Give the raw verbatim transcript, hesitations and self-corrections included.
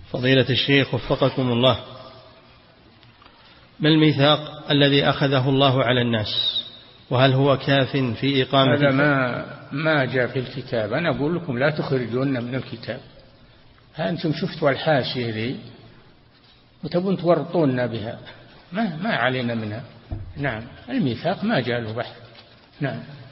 فضيلة الشيخ وفقكم الله، ما الميثاق الذي أخذه الله على الناس، وهل هو كاف في إقامة؟ هذا ما ما جاء في الكتاب. أنا أقول لكم لا تخرجون من الكتاب. أنتم شفتوا الحاشية ذي وتبون تورطوننا بها، ما ما علينا منها. نعم، الميثاق ما جاء له بحث. نعم.